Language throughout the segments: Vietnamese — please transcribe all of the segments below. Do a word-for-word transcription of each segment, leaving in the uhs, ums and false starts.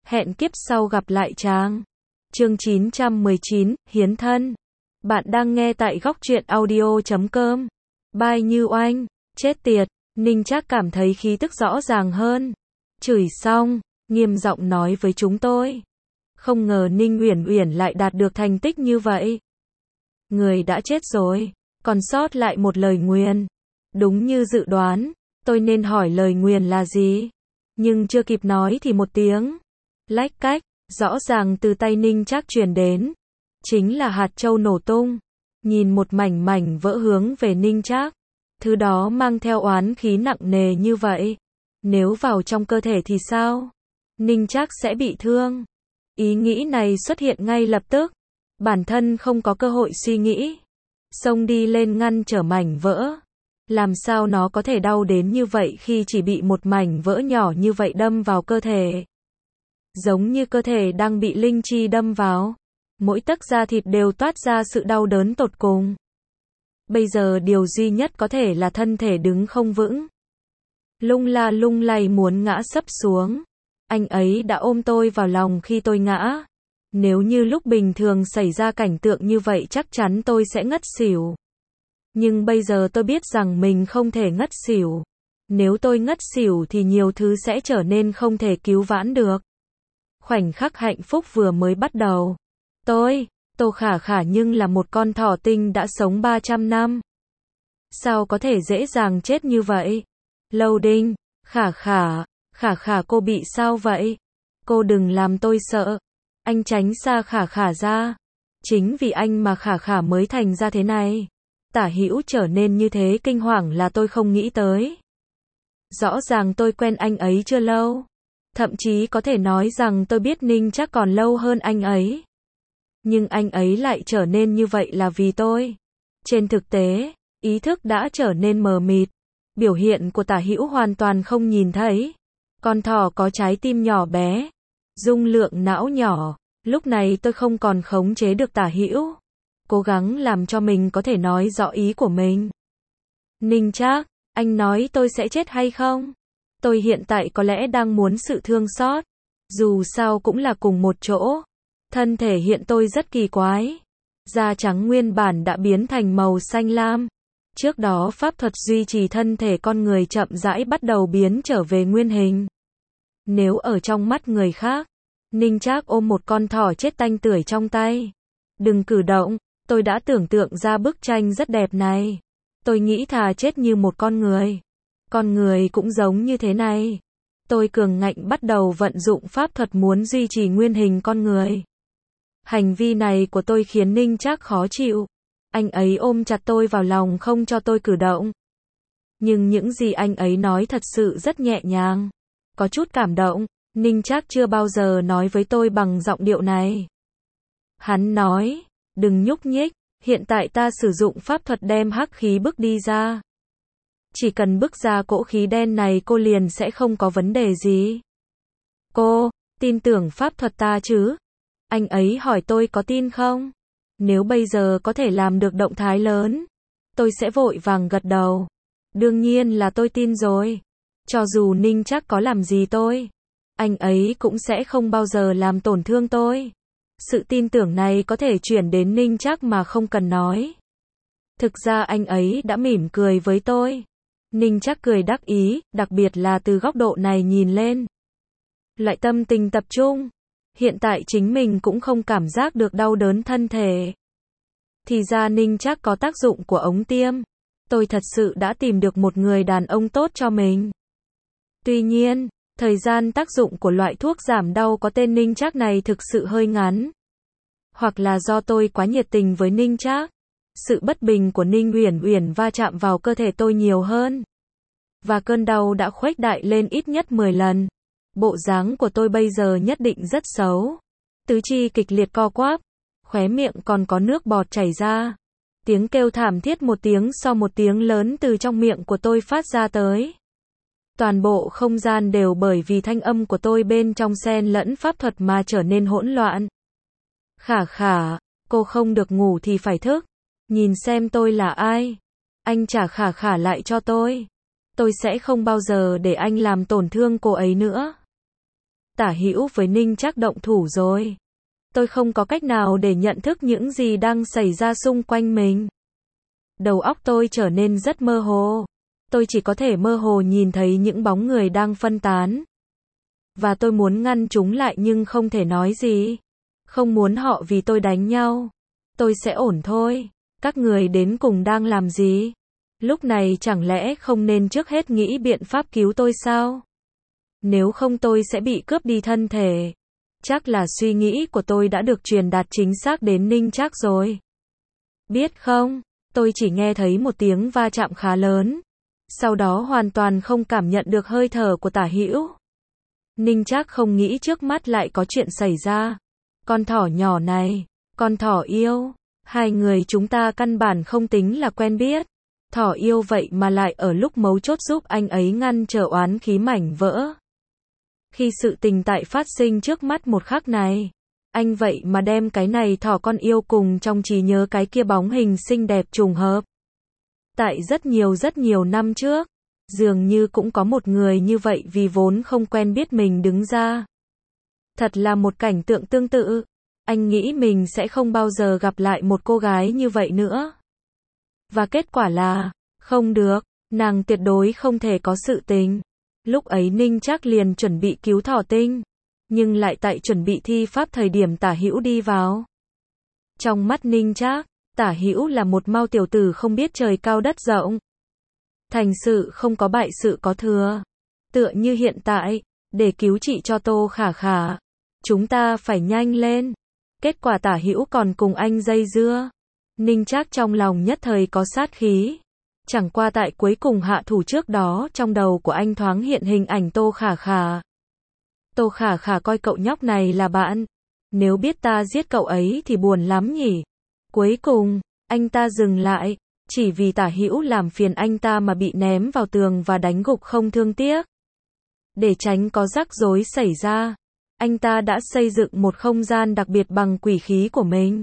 Hẹn kiếp sau gặp lại chàng. Chương chín trăm mười chín, Hiến thân. Bạn đang nghe tại góc truyện audio chấm com. Bye Như Oanh, chết tiệt, Ninh Trác cảm thấy khí tức rõ ràng hơn. Chửi xong, nghiêm giọng nói với chúng tôi. Không ngờ Ninh Uyển Uyển lại đạt được thành tích như vậy. Người đã chết rồi, còn sót lại một lời nguyền. Đúng như dự đoán, tôi nên hỏi lời nguyền là gì. Nhưng chưa kịp nói thì một tiếng lách cách, rõ ràng từ tay Ninh Trác truyền đến. Chính là hạt châu nổ tung. Nhìn một mảnh mảnh vỡ hướng về Ninh Trác. Thứ đó mang theo oán khí nặng nề như vậy. Nếu vào trong cơ thể thì sao? Ninh Trác sẽ bị thương. Ý nghĩ này xuất hiện ngay lập tức. Bản thân không có cơ hội suy nghĩ. Xông đi lên ngăn trở mảnh vỡ. Làm sao nó có thể đau đến như vậy khi chỉ bị một mảnh vỡ nhỏ như vậy đâm vào cơ thể? Giống như cơ thể đang bị linh chi đâm vào. Mỗi tấc da thịt đều toát ra sự đau đớn tột cùng. Bây giờ điều duy nhất có thể là thân thể đứng không vững. Lung la lung lay muốn ngã sấp xuống. Anh ấy đã ôm tôi vào lòng khi tôi ngã. Nếu như lúc bình thường xảy ra cảnh tượng như vậy chắc chắn tôi sẽ ngất xỉu. Nhưng bây giờ tôi biết rằng mình không thể ngất xỉu. Nếu tôi ngất xỉu thì nhiều thứ sẽ trở nên không thể cứu vãn được. Khoảnh khắc hạnh phúc vừa mới bắt đầu. Tôi, Tô Khả Khả nhưng là một con thỏ tinh đã sống ba trăm năm. Sao có thể dễ dàng chết như vậy? Lâu Đinh, Khả Khả, Khả Khả cô bị sao vậy? Cô đừng làm tôi sợ. Anh tránh xa Khả Khả ra. Chính vì anh mà Khả Khả mới thành ra thế này. Tả Hữu trở nên như thế kinh hoàng là tôi không nghĩ tới. Rõ ràng tôi quen anh ấy chưa lâu. Thậm chí có thể nói rằng tôi biết Ninh Trác còn lâu hơn anh ấy. Nhưng anh ấy lại trở nên như vậy là vì tôi. Trên thực tế, ý thức đã trở nên mờ mịt. Biểu hiện của Tả Hữu hoàn toàn không nhìn thấy. Con thỏ có trái tim nhỏ bé, dung lượng não nhỏ. Lúc này tôi không còn khống chế được Tả Hữu. Cố gắng làm cho mình có thể nói rõ ý của mình. Ninh Trác, anh nói tôi sẽ chết hay không? Tôi hiện tại có lẽ đang muốn sự thương xót. Dù sao cũng là cùng một chỗ. Thân thể hiện tôi rất kỳ quái. Da trắng nguyên bản đã biến thành màu xanh lam. Trước đó pháp thuật duy trì thân thể con người chậm rãi bắt đầu biến trở về nguyên hình. Nếu ở trong mắt người khác, Ninh Trác ôm một con thỏ chết tanh tưởi trong tay. Đừng cử động, tôi đã tưởng tượng ra bức tranh rất đẹp này. Tôi nghĩ thà chết như một con người. Con người cũng giống như thế này. Tôi cường ngạnh bắt đầu vận dụng pháp thuật muốn duy trì nguyên hình con người. Hành vi này của tôi khiến Ninh Trác khó chịu. Anh ấy ôm chặt tôi vào lòng không cho tôi cử động. Nhưng những gì anh ấy nói thật sự rất nhẹ nhàng. Có chút cảm động. Ninh Trác chưa bao giờ nói với tôi bằng giọng điệu này. Hắn nói, đừng nhúc nhích, hiện tại ta sử dụng pháp thuật đem hắc khí bức đi ra. Chỉ cần bức ra cỗ khí đen này cô liền sẽ không có vấn đề gì. Cô, tin tưởng pháp thuật ta chứ? Anh ấy hỏi tôi có tin không? Nếu bây giờ có thể làm được động thái lớn, tôi sẽ vội vàng gật đầu. Đương nhiên là tôi tin rồi. Cho dù Ninh Trác có làm gì tôi, anh ấy cũng sẽ không bao giờ làm tổn thương tôi. Sự tin tưởng này có thể chuyển đến Ninh Trác mà không cần nói. Thực ra anh ấy đã mỉm cười với tôi. Ninh Trác cười đắc ý, đặc biệt là từ góc độ này nhìn lên. Loại tâm tình tập trung. Hiện tại chính mình cũng không cảm giác được đau đớn thân thể. Thì ra Ninh Trác có tác dụng của ống tiêm. Tôi thật sự đã tìm được một người đàn ông tốt cho mình. Tuy nhiên, thời gian tác dụng của loại thuốc giảm đau có tên Ninh Trác này thực sự hơi ngắn. Hoặc là do tôi quá nhiệt tình với Ninh Trác. Sự bất bình của Ninh Uyển Uyển va chạm vào cơ thể tôi nhiều hơn. Và cơn đau đã khuếch đại lên ít nhất mười lần. Bộ dáng của tôi bây giờ nhất định rất xấu. Tứ chi kịch liệt co quắp. Khóe miệng còn có nước bọt chảy ra. Tiếng kêu thảm thiết một tiếng sau một tiếng lớn từ trong miệng của tôi phát ra tới. Toàn bộ không gian đều bởi vì thanh âm của tôi bên trong xen lẫn pháp thuật mà trở nên hỗn loạn. Khả Khả, cô không được ngủ thì phải thức. Nhìn xem tôi là ai. Anh trả Khả Khả lại cho tôi. Tôi sẽ không bao giờ để anh làm tổn thương cô ấy nữa. Tả Hữu với Ninh Trác động thủ rồi. Tôi không có cách nào để nhận thức những gì đang xảy ra xung quanh mình. Đầu óc tôi trở nên rất mơ hồ. Tôi chỉ có thể mơ hồ nhìn thấy những bóng người đang phân tán. Và tôi muốn ngăn chúng lại nhưng không thể nói gì. Không muốn họ vì tôi đánh nhau. Tôi sẽ ổn thôi. Các người đến cùng đang làm gì? Lúc này chẳng lẽ không nên trước hết nghĩ biện pháp cứu tôi sao? Nếu không tôi sẽ bị cướp đi thân thể. Chắc là suy nghĩ của tôi đã được truyền đạt chính xác đến Ninh Trác rồi. Biết không, tôi chỉ nghe thấy một tiếng va chạm khá lớn. Sau đó hoàn toàn không cảm nhận được hơi thở của Tả Hữu. Ninh Trác không nghĩ trước mắt lại có chuyện xảy ra. Con thỏ nhỏ này, con thỏ yêu, hai người chúng ta căn bản không tính là quen biết. Thỏ yêu vậy mà lại ở lúc mấu chốt giúp anh ấy ngăn trở oán khí mảnh vỡ. Khi sự tình tại phát sinh trước mắt một khắc này, anh vậy mà đem cái này thỏ con yêu cùng trong trí nhớ cái kia bóng hình xinh đẹp trùng hợp. Tại rất nhiều rất nhiều năm trước, dường như cũng có một người như vậy vì vốn không quen biết mình đứng ra. Thật là một cảnh tượng tương tự. Anh nghĩ mình sẽ không bao giờ gặp lại một cô gái như vậy nữa. Và kết quả là, không được, nàng tuyệt đối không thể có sự tình. Lúc ấy Ninh Trác liền chuẩn bị cứu Thỏ Tinh, nhưng lại tại chuẩn bị thi pháp thời điểm Tả Hữu đi vào. Trong mắt Ninh Trác, Tả Hữu là một mao tiểu tử không biết trời cao đất rộng. Thành sự không có bại sự có thừa. Tựa như hiện tại, để cứu trị cho Tô Khả Khả, chúng ta phải nhanh lên. Kết quả Tả Hữu còn cùng anh dây dưa. Ninh Trác trong lòng nhất thời có sát khí. Chẳng qua tại cuối cùng hạ thủ trước đó trong đầu của anh thoáng hiện hình ảnh Tô Khả Khả. Tô Khả Khả coi cậu nhóc này là bạn. Nếu biết ta giết cậu ấy thì buồn lắm nhỉ. Cuối cùng, anh ta dừng lại. Chỉ vì Tả Hữu làm phiền anh ta mà bị ném vào tường và đánh gục không thương tiếc. Để tránh có rắc rối xảy ra, anh ta đã xây dựng một không gian đặc biệt bằng quỷ khí của mình.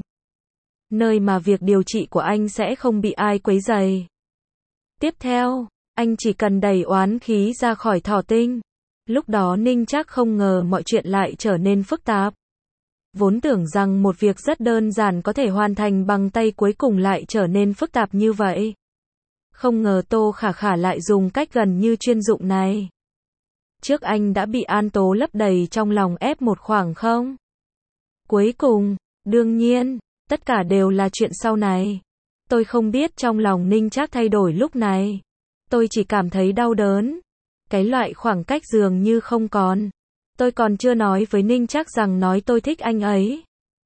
Nơi mà việc điều trị của anh sẽ không bị ai quấy rầy. Tiếp theo, anh chỉ cần đẩy oán khí ra khỏi Thỏ Tinh. Lúc đó Ninh Trác không ngờ mọi chuyện lại trở nên phức tạp. Vốn tưởng rằng một việc rất đơn giản có thể hoàn thành bằng tay cuối cùng lại trở nên phức tạp như vậy. Không ngờ Tô Khả Khả lại dùng cách gần như chuyên dụng này. Trước anh đã bị An Tố lấp đầy trong lòng ép một khoảng không. Cuối cùng, đương nhiên, tất cả đều là chuyện sau này. Tôi không biết trong lòng Ninh Trác thay đổi lúc này. Tôi chỉ cảm thấy đau đớn. Cái loại khoảng cách dường như không còn. Tôi còn chưa nói với Ninh Trác rằng nói tôi thích anh ấy.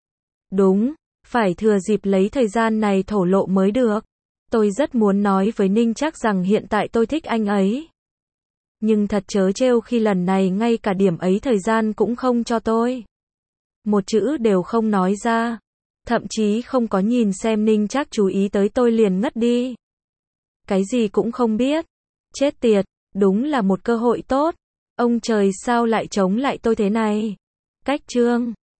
Đúng, phải thừa dịp lấy thời gian này thổ lộ mới được. Tôi rất muốn nói với Ninh Trác rằng hiện tại tôi thích anh ấy. Nhưng thật trớ trêu khi lần này ngay cả điểm ấy thời gian cũng không cho tôi. Một chữ đều không nói ra. Thậm chí không có nhìn xem Ninh Trác chú ý tới tôi liền ngất đi. Cái gì cũng không biết. Chết tiệt, đúng là một cơ hội tốt. Ông trời sao lại chống lại tôi thế này? Cách chương